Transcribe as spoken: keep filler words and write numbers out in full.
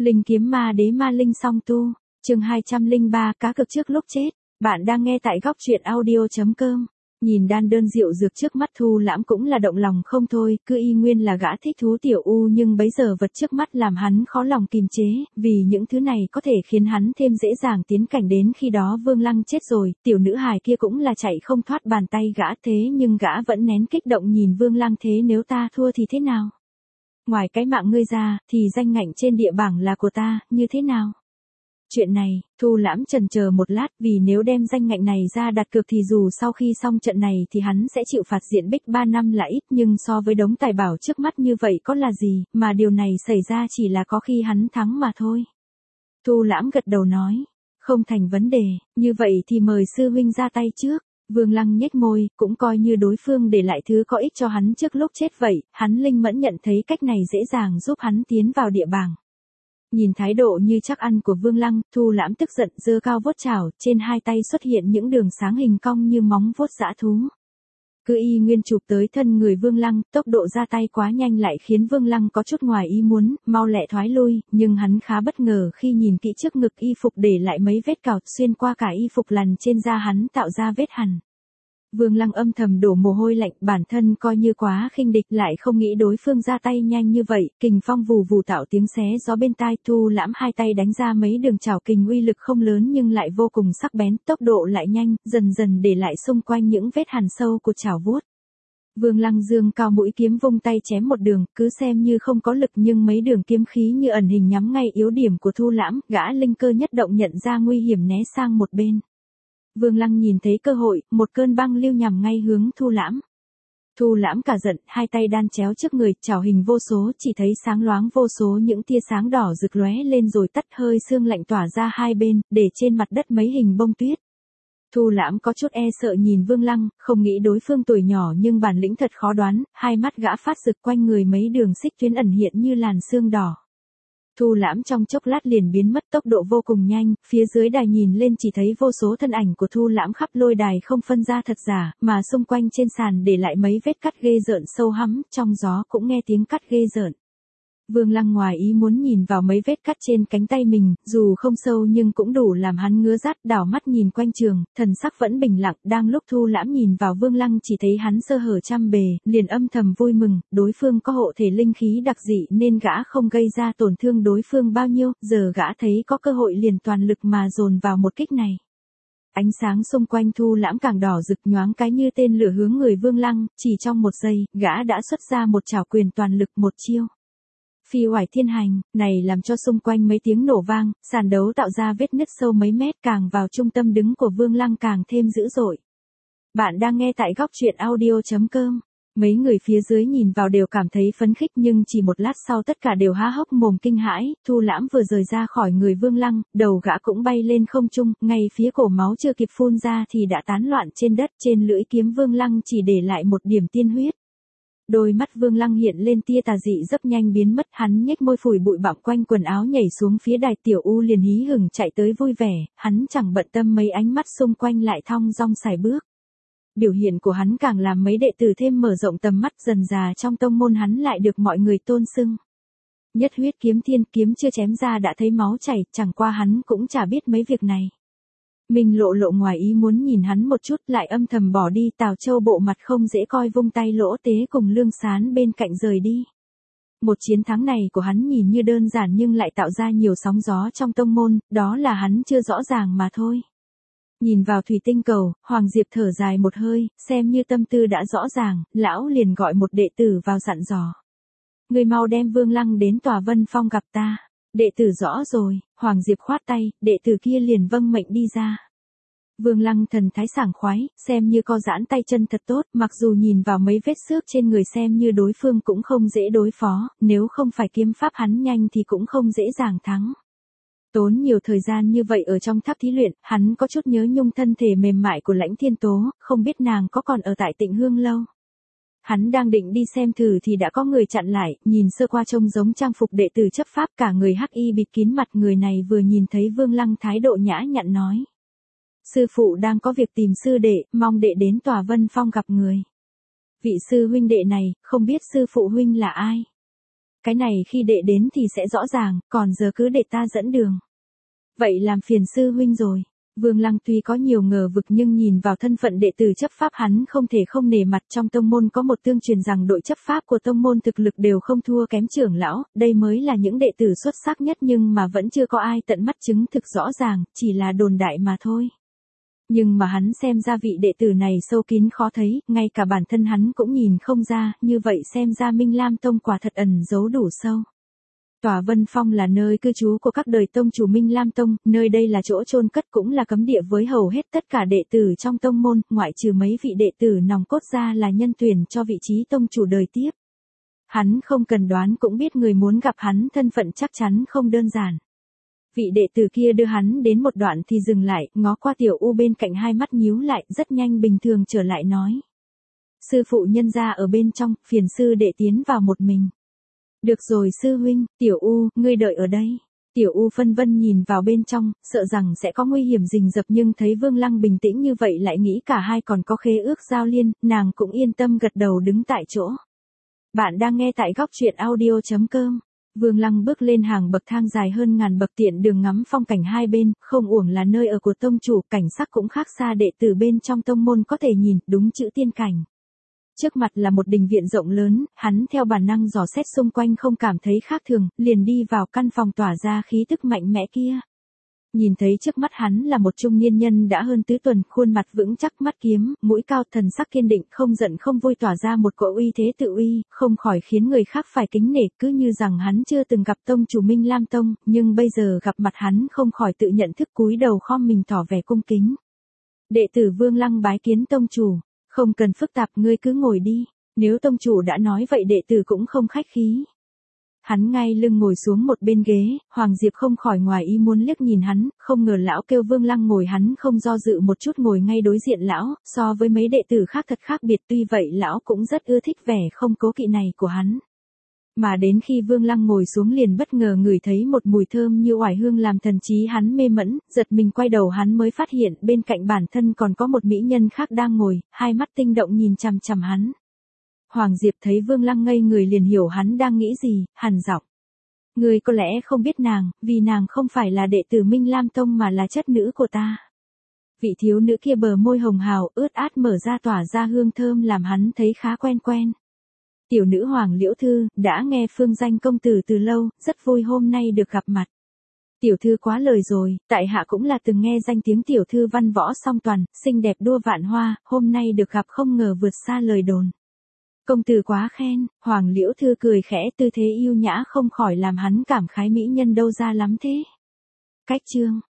Linh kiếm ma đế ma linh song tu, chương hai trăm lẻ ba cá cược trước lúc chết. Bạn đang nghe tại góc truyện audio chấm com. Nhìn đan đơn rượu dược trước mắt Thu Lãm cũng là động lòng không thôi, cứ y nguyên là gã thích thú tiểu u nhưng bấy giờ vật trước mắt làm hắn khó lòng kìm chế, vì những thứ này có thể khiến hắn thêm dễ dàng tiến cảnh đến khi đó Vương Lăng chết rồi, tiểu nữ hài kia cũng là chạy không thoát bàn tay gã thế nhưng gã vẫn nén kích động nhìn Vương Lăng thế nếu ta thua thì thế nào? Ngoài cái mạng ngươi ra, thì danh ngạnh trên địa bảng là của ta, như thế nào? Chuyện này, Thu Lãm chần chờ một lát vì nếu đem danh ngạnh này ra đặt cược thì dù sau khi xong trận này thì hắn sẽ chịu phạt diện bích ba năm là ít nhưng so với đống tài bảo trước mắt như vậy có là gì, mà điều này xảy ra chỉ là có khi hắn thắng mà thôi. Thu Lãm gật đầu nói, không thành vấn đề, như vậy thì mời sư huynh ra tay trước. Vương Lăng nhếch môi, cũng coi như đối phương để lại thứ có ích cho hắn trước lúc chết vậy, hắn linh mẫn nhận thấy cách này dễ dàng giúp hắn tiến vào địa bảng. Nhìn thái độ như chắc ăn của Vương Lăng, Thu Lãm tức giận giơ cao vuốt chảo, trên hai tay xuất hiện những đường sáng hình cong như móng vuốt dã thú. Cứ y nguyên chụp tới thân người Vương Lăng, tốc độ ra tay quá nhanh lại khiến Vương Lăng có chút ngoài ý muốn, mau lẹ thoái lui, nhưng hắn khá bất ngờ khi nhìn kỹ trước ngực y phục để lại mấy vết cào xuyên qua cả y phục lằn trên da hắn tạo ra vết hằn. Vương Lăng âm thầm đổ mồ hôi lạnh, bản thân coi như quá khinh địch lại không nghĩ đối phương ra tay nhanh như vậy, kình phong vù vù tạo tiếng xé gió bên tai. Thu Lãm hai tay đánh ra mấy đường chảo kình uy lực không lớn nhưng lại vô cùng sắc bén, tốc độ lại nhanh, dần dần để lại xung quanh những vết hằn sâu của chảo vuốt. Vương Lăng dương cao mũi kiếm vung tay chém một đường, cứ xem như không có lực nhưng mấy đường kiếm khí như ẩn hình nhắm ngay yếu điểm của Thu Lãm, gã linh cơ nhất động nhận ra nguy hiểm né sang một bên. Vương Lăng nhìn thấy cơ hội, một cơn băng lưu nhằm ngay hướng Thu Lãm. Thu Lãm cả giận, hai tay đan chéo trước người, chảo hình vô số, chỉ thấy sáng loáng vô số những tia sáng đỏ rực lóe lên rồi tắt, hơi sương lạnh tỏa ra hai bên, để trên mặt đất mấy hình bông tuyết. Thu Lãm có chút e sợ nhìn Vương Lăng, không nghĩ đối phương tuổi nhỏ nhưng bản lĩnh thật khó đoán, hai mắt gã phát rực quanh người mấy đường xích tuyến ẩn hiện như làn sương đỏ. Thu Lãm trong chốc lát liền biến mất, tốc độ vô cùng nhanh, phía dưới đài nhìn lên chỉ thấy vô số thân ảnh của Thu Lãm khắp lôi đài không phân ra thật giả, mà xung quanh trên sàn để lại mấy vết cắt ghê rợn sâu hắm, trong gió cũng nghe tiếng cắt ghê rợn. Vương Lăng ngoài ý muốn nhìn vào mấy vết cắt trên cánh tay mình, dù không sâu nhưng cũng đủ làm hắn ngứa rát, đảo mắt nhìn quanh trường, thần sắc vẫn bình lặng, đang lúc Thu Lãm nhìn vào Vương Lăng chỉ thấy hắn sơ hở trăm bề, liền âm thầm vui mừng, đối phương có hộ thể linh khí đặc dị nên gã không gây ra tổn thương đối phương bao nhiêu, giờ gã thấy có cơ hội liền toàn lực mà dồn vào một kích này. Ánh sáng xung quanh Thu Lãm càng đỏ rực nhoáng cái như tên lửa hướng người Vương Lăng, chỉ trong một giây, gã đã xuất ra một chảo quyền toàn lực một chiêu. Phi oải thiên hành, này làm cho xung quanh mấy tiếng nổ vang, sàn đấu tạo ra vết nứt sâu mấy mét, càng vào trung tâm đứng của Vương Lăng càng thêm dữ dội. Bạn đang nghe tại góc truyện audio chấm com. Mấy người phía dưới nhìn vào đều cảm thấy phấn khích nhưng chỉ một lát sau tất cả đều há hốc mồm kinh hãi. Thu Lãm vừa rời ra khỏi người Vương Lăng, đầu gã cũng bay lên không trung, ngay phía cổ máu chưa kịp phun ra thì đã tán loạn trên đất, trên lưỡi kiếm Vương Lăng chỉ để lại một điểm tiên huyết. Đôi mắt Vương Lăng hiện lên tia tà dị rất nhanh biến mất, hắn nhếch môi phủi bụi bặm quanh quần áo nhảy xuống phía đài, tiểu u liền hí hửng chạy tới vui vẻ, hắn chẳng bận tâm mấy ánh mắt xung quanh lại thong dong sải bước. Biểu hiện của hắn càng làm mấy đệ tử thêm mở rộng tầm mắt, dần dà trong tông môn hắn lại được mọi người tôn xưng. Nhất huyết kiếm thiên, kiếm chưa chém ra đã thấy máu chảy, chẳng qua hắn cũng chả biết mấy việc này. Mình lộ lộ ngoài ý muốn nhìn hắn một chút lại âm thầm bỏ đi, Tào Châu bộ mặt không dễ coi vung tay Lỗ Tế cùng Lương Sán bên cạnh rời đi. Một chiến thắng này của hắn nhìn như đơn giản nhưng lại tạo ra nhiều sóng gió trong tông môn, đó là hắn chưa rõ ràng mà thôi. Nhìn vào thủy tinh cầu, Hoàng Diệp thở dài một hơi, xem như tâm tư đã rõ ràng, lão liền gọi một đệ tử vào dặn dò. Người mau đem Vương Lăng đến Tòa Vân Phong gặp ta. Đệ tử rõ rồi, Hoàng Diệp khoát tay, đệ tử kia liền vâng mệnh đi ra. Vương Lăng thần thái sảng khoái, xem như co giãn tay chân thật tốt, mặc dù nhìn vào mấy vết xước trên người xem như đối phương cũng không dễ đối phó, nếu không phải kiếm pháp hắn nhanh thì cũng không dễ dàng thắng. Tốn nhiều thời gian như vậy ở trong tháp thí luyện, hắn có chút nhớ nhung thân thể mềm mại của Lãnh Thiên Tố, không biết nàng có còn ở tại Tịnh Hương lâu. Hắn đang định đi xem thử thì đã có người chặn lại, nhìn sơ qua trông giống trang phục đệ tử chấp pháp, cả người hắc y bịt kín mặt, người này vừa nhìn thấy Vương Lăng thái độ nhã nhặn nói. Sư phụ đang có việc tìm sư đệ, mong đệ đến Tòa Vân Phong gặp người. Vị sư huynh đệ này, không biết sư phụ huynh là ai? cái này khi đệ đến thì sẽ rõ ràng, còn giờ cứ để ta dẫn đường. Vậy làm phiền sư huynh rồi. Vương Lăng tuy có nhiều ngờ vực nhưng nhìn vào thân phận đệ tử chấp pháp hắn không thể không nể mặt. Trong tông môn có một tương truyền rằng đội chấp pháp của tông môn thực lực đều không thua kém trưởng lão, đây mới là những đệ tử xuất sắc nhất nhưng mà vẫn chưa có ai tận mắt chứng thực rõ ràng, chỉ là đồn đại mà thôi. Nhưng mà hắn xem ra vị đệ tử này sâu kín khó thấy, ngay cả bản thân hắn cũng nhìn không ra, như vậy xem ra Minh Lam Tông quả thật ẩn giấu đủ sâu. Tòa Vân Phong là nơi cư trú của các đời tông chủ Minh Lam Tông, nơi đây là chỗ chôn cất cũng là cấm địa với hầu hết tất cả đệ tử trong tông môn, ngoại trừ mấy vị đệ tử nòng cốt ra là nhân tuyển cho vị trí tông chủ đời tiếp. Hắn không cần đoán cũng biết người muốn gặp hắn thân phận chắc chắn không đơn giản. Vị đệ tử kia đưa hắn đến một đoạn thì dừng lại, ngó qua Tiểu U bên cạnh hai mắt nhíu lại, rất nhanh bình thường trở lại nói. Sư phụ nhân gia ở bên trong, phiền sư đệ tiến vào một mình. Được rồi sư huynh, Tiểu U, ngươi đợi ở đây. Tiểu U phân vân nhìn vào bên trong, sợ rằng sẽ có nguy hiểm rình rập nhưng thấy Vương Lăng bình tĩnh như vậy lại nghĩ cả hai còn có khế ước giao liên, nàng cũng yên tâm gật đầu đứng tại chỗ. Bạn đang nghe tại góc truyện audio chấm com. Vương Lăng bước lên hàng bậc thang dài hơn ngàn bậc tiện đường ngắm phong cảnh hai bên, không uổng là nơi ở của tông chủ, cảnh sắc cũng khác xa đệ tử bên trong tông môn có thể nhìn, đúng chữ tiên cảnh. Trước mặt là một đình viện rộng lớn, hắn theo bản năng dò xét xung quanh không cảm thấy khác thường, liền đi vào căn phòng tỏa ra khí tức mạnh mẽ kia. Nhìn thấy trước mắt hắn là một trung niên nhân đã hơn tứ tuần, khuôn mặt vững chắc, mắt kiếm, mũi cao, thần sắc kiên định, không giận không vui, tỏa ra một cỗ uy thế tự uy, không khỏi khiến người khác phải kính nể, cứ như rằng hắn chưa từng gặp tông chủ Minh Lam Tông, nhưng bây giờ gặp mặt hắn không khỏi tự nhận thức cúi đầu khom mình tỏ vẻ cung kính. Đệ tử Vương Lăng bái kiến tông chủ. Không cần phức tạp, ngươi cứ ngồi đi, nếu tông chủ đã nói vậy đệ tử cũng không khách khí. Hắn ngay lưng ngồi xuống một bên ghế, Hoàng Diệp không khỏi ngoài ý muốn liếc nhìn hắn, không ngờ lão kêu Vương Lăng ngồi, hắn không do dự một chút ngồi ngay đối diện lão, so với mấy đệ tử khác thật khác biệt, tuy vậy lão cũng rất ưa thích vẻ không cố kỵ này của hắn. Mà đến khi Vương Lăng ngồi xuống liền bất ngờ ngửi thấy một mùi thơm như oải hương làm thần trí hắn mê mẫn, giật mình quay đầu hắn mới phát hiện bên cạnh bản thân còn có một mỹ nhân khác đang ngồi, hai mắt tinh động nhìn chằm chằm hắn. Hoàng Diệp thấy Vương Lăng ngây người liền hiểu hắn đang nghĩ gì, hằn giọng. Người có lẽ không biết nàng, vì nàng không phải là đệ tử Minh Lam Tông mà là chất nữ của ta. Vị thiếu nữ kia bờ môi hồng hào, ướt át mở ra tỏa ra hương thơm làm hắn thấy khá quen quen. Tiểu nữ Hoàng Liễu Thư, đã nghe phương danh công tử từ lâu, rất vui hôm nay được gặp mặt. Tiểu thư quá lời rồi, tại hạ cũng là từng nghe danh tiếng tiểu thư văn võ song toàn, xinh đẹp đua vạn hoa, hôm nay được gặp không ngờ vượt xa lời đồn. Công tử quá khen, Hoàng Liễu Thư cười khẽ, tư thế yêu nhã không khỏi làm hắn cảm khái mỹ nhân đâu ra lắm thế. Cách chương.